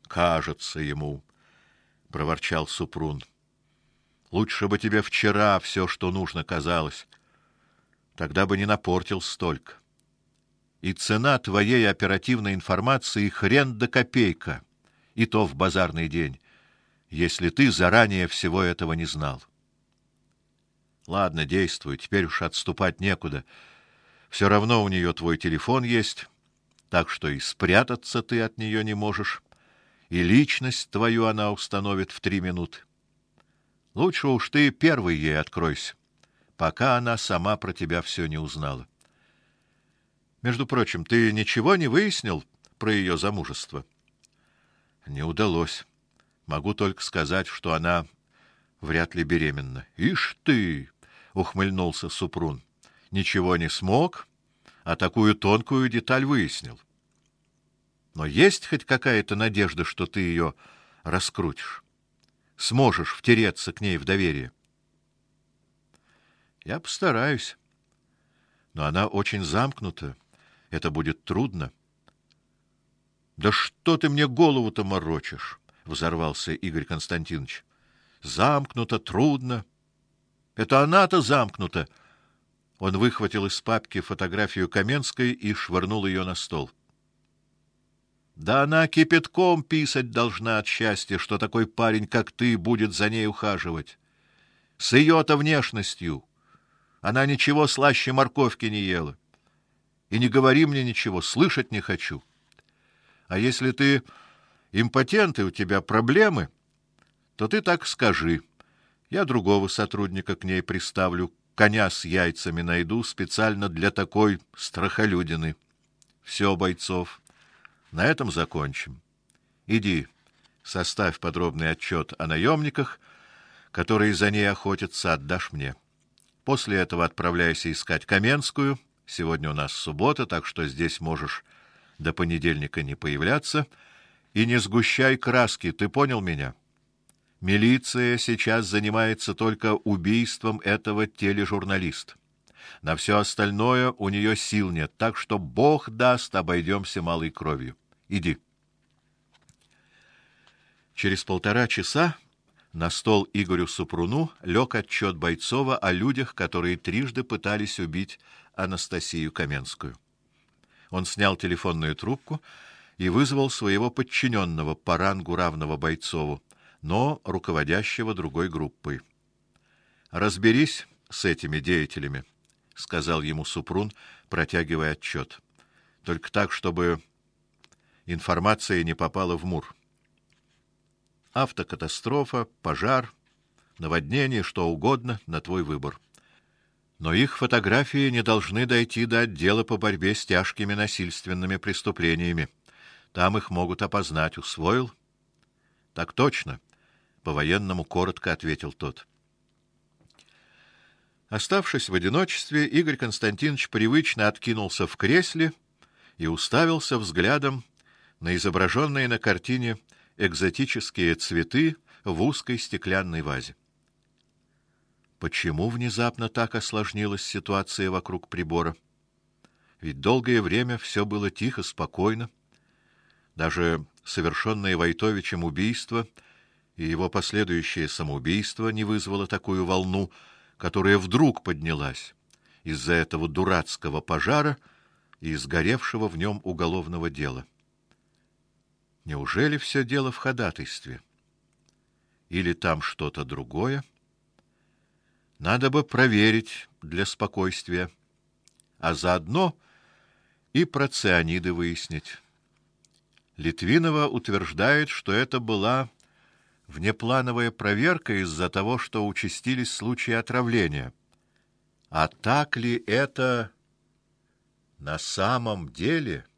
Кажется ему, проворчал Супрун. Лучше бы тебе вчера все, что нужно, казалось. Тогда бы не напортил столько. И цена твоей оперативной информации хрен да копейка, и то в базарный день, если ты заранее всего этого не знал. Ладно, действуй, теперь уж отступать некуда. Все равно у нее твой телефон есть, так что и спрятаться ты от нее не можешь, и личность твою она установит в 3 минуты. Лучше уж ты первый ей откройся, пока она сама про тебя все не узнала. Между прочим, ты ничего не выяснил про ее замужество? Не удалось. Могу только сказать, что она вряд ли беременна. Ишь ты, ухмыльнулся Супрун. Ничего не смог, а такую тонкую деталь выяснил. Но есть хоть какая-то надежда, что ты ее раскрутишь? Сможешь втереться к ней в доверие? Я постараюсь. Но она очень замкнута. Это будет трудно. Да что ты мне голову-то морочишь? Взорвался Игорь Константинович. Замкнуто, трудно. Это она-то замкнута. Он выхватил из папки фотографию Каменской и швырнул ее на стол. Да она кипятком писать должна от счастья, что такой парень, как ты, будет за ней ухаживать. С ее-то внешностью. Она ничего слаще морковки не ела. И не говори мне ничего, слышать не хочу. А если ты импотент и у тебя проблемы, то ты так скажи. Я другого сотрудника к ней приставлю, коня с яйцами найду специально для такой страхолюдины. Все, Бойцов, на этом закончим. Иди, составь подробный отчет о наемниках, которые за ней охотятся, отдашь мне. После этого отправляйся искать Каменскую. Сегодня у нас суббота, так что здесь можешь до понедельника не появляться. И не сгущай краски, ты понял меня? Милиция сейчас занимается только убийством этого тележурналиста. На все остальное у нее сил нет, так что Бог даст, обойдемся малой кровью. Иди. Через 1,5 часа на стол Игорю Супруну лег отчет Бойцова о людях, которые трижды пытались убить Анастасию Каменскую. Он снял телефонную трубку и вызвал своего подчиненного по рангу равного Бойцову, но руководящего другой группой. Разберись с этими деятелями, сказал ему Супрун, протягивая отчет. Только так, чтобы информация не попала в МУР. Автокатастрофа, пожар, наводнение, что угодно, на твой выбор. Но их фотографии не должны дойти до отдела по борьбе с тяжкими насильственными преступлениями. Там их могут опознать. Усвоил? Так точно, по-военному коротко ответил тот. Оставшись в одиночестве, Игорь Константинович привычно откинулся в кресле и уставился взглядом на изображенные на картине экзотические цветы в узкой стеклянной вазе. Почему внезапно так осложнилась ситуация вокруг прибора? Ведь долгое время все было тихо, спокойно. Даже совершенное Войтовичем убийство и его последующее самоубийство не вызвало такую волну, которая вдруг поднялась из-за этого дурацкого пожара и сгоревшего в нем уголовного дела. Неужели все дело в ходатайстве? Или там что-то другое? Надо бы проверить для спокойствия, а заодно и про цианиды выяснить. Литвинова утверждает, что это была внеплановая проверка из-за того, что участились случаи отравления. А так ли это на самом деле?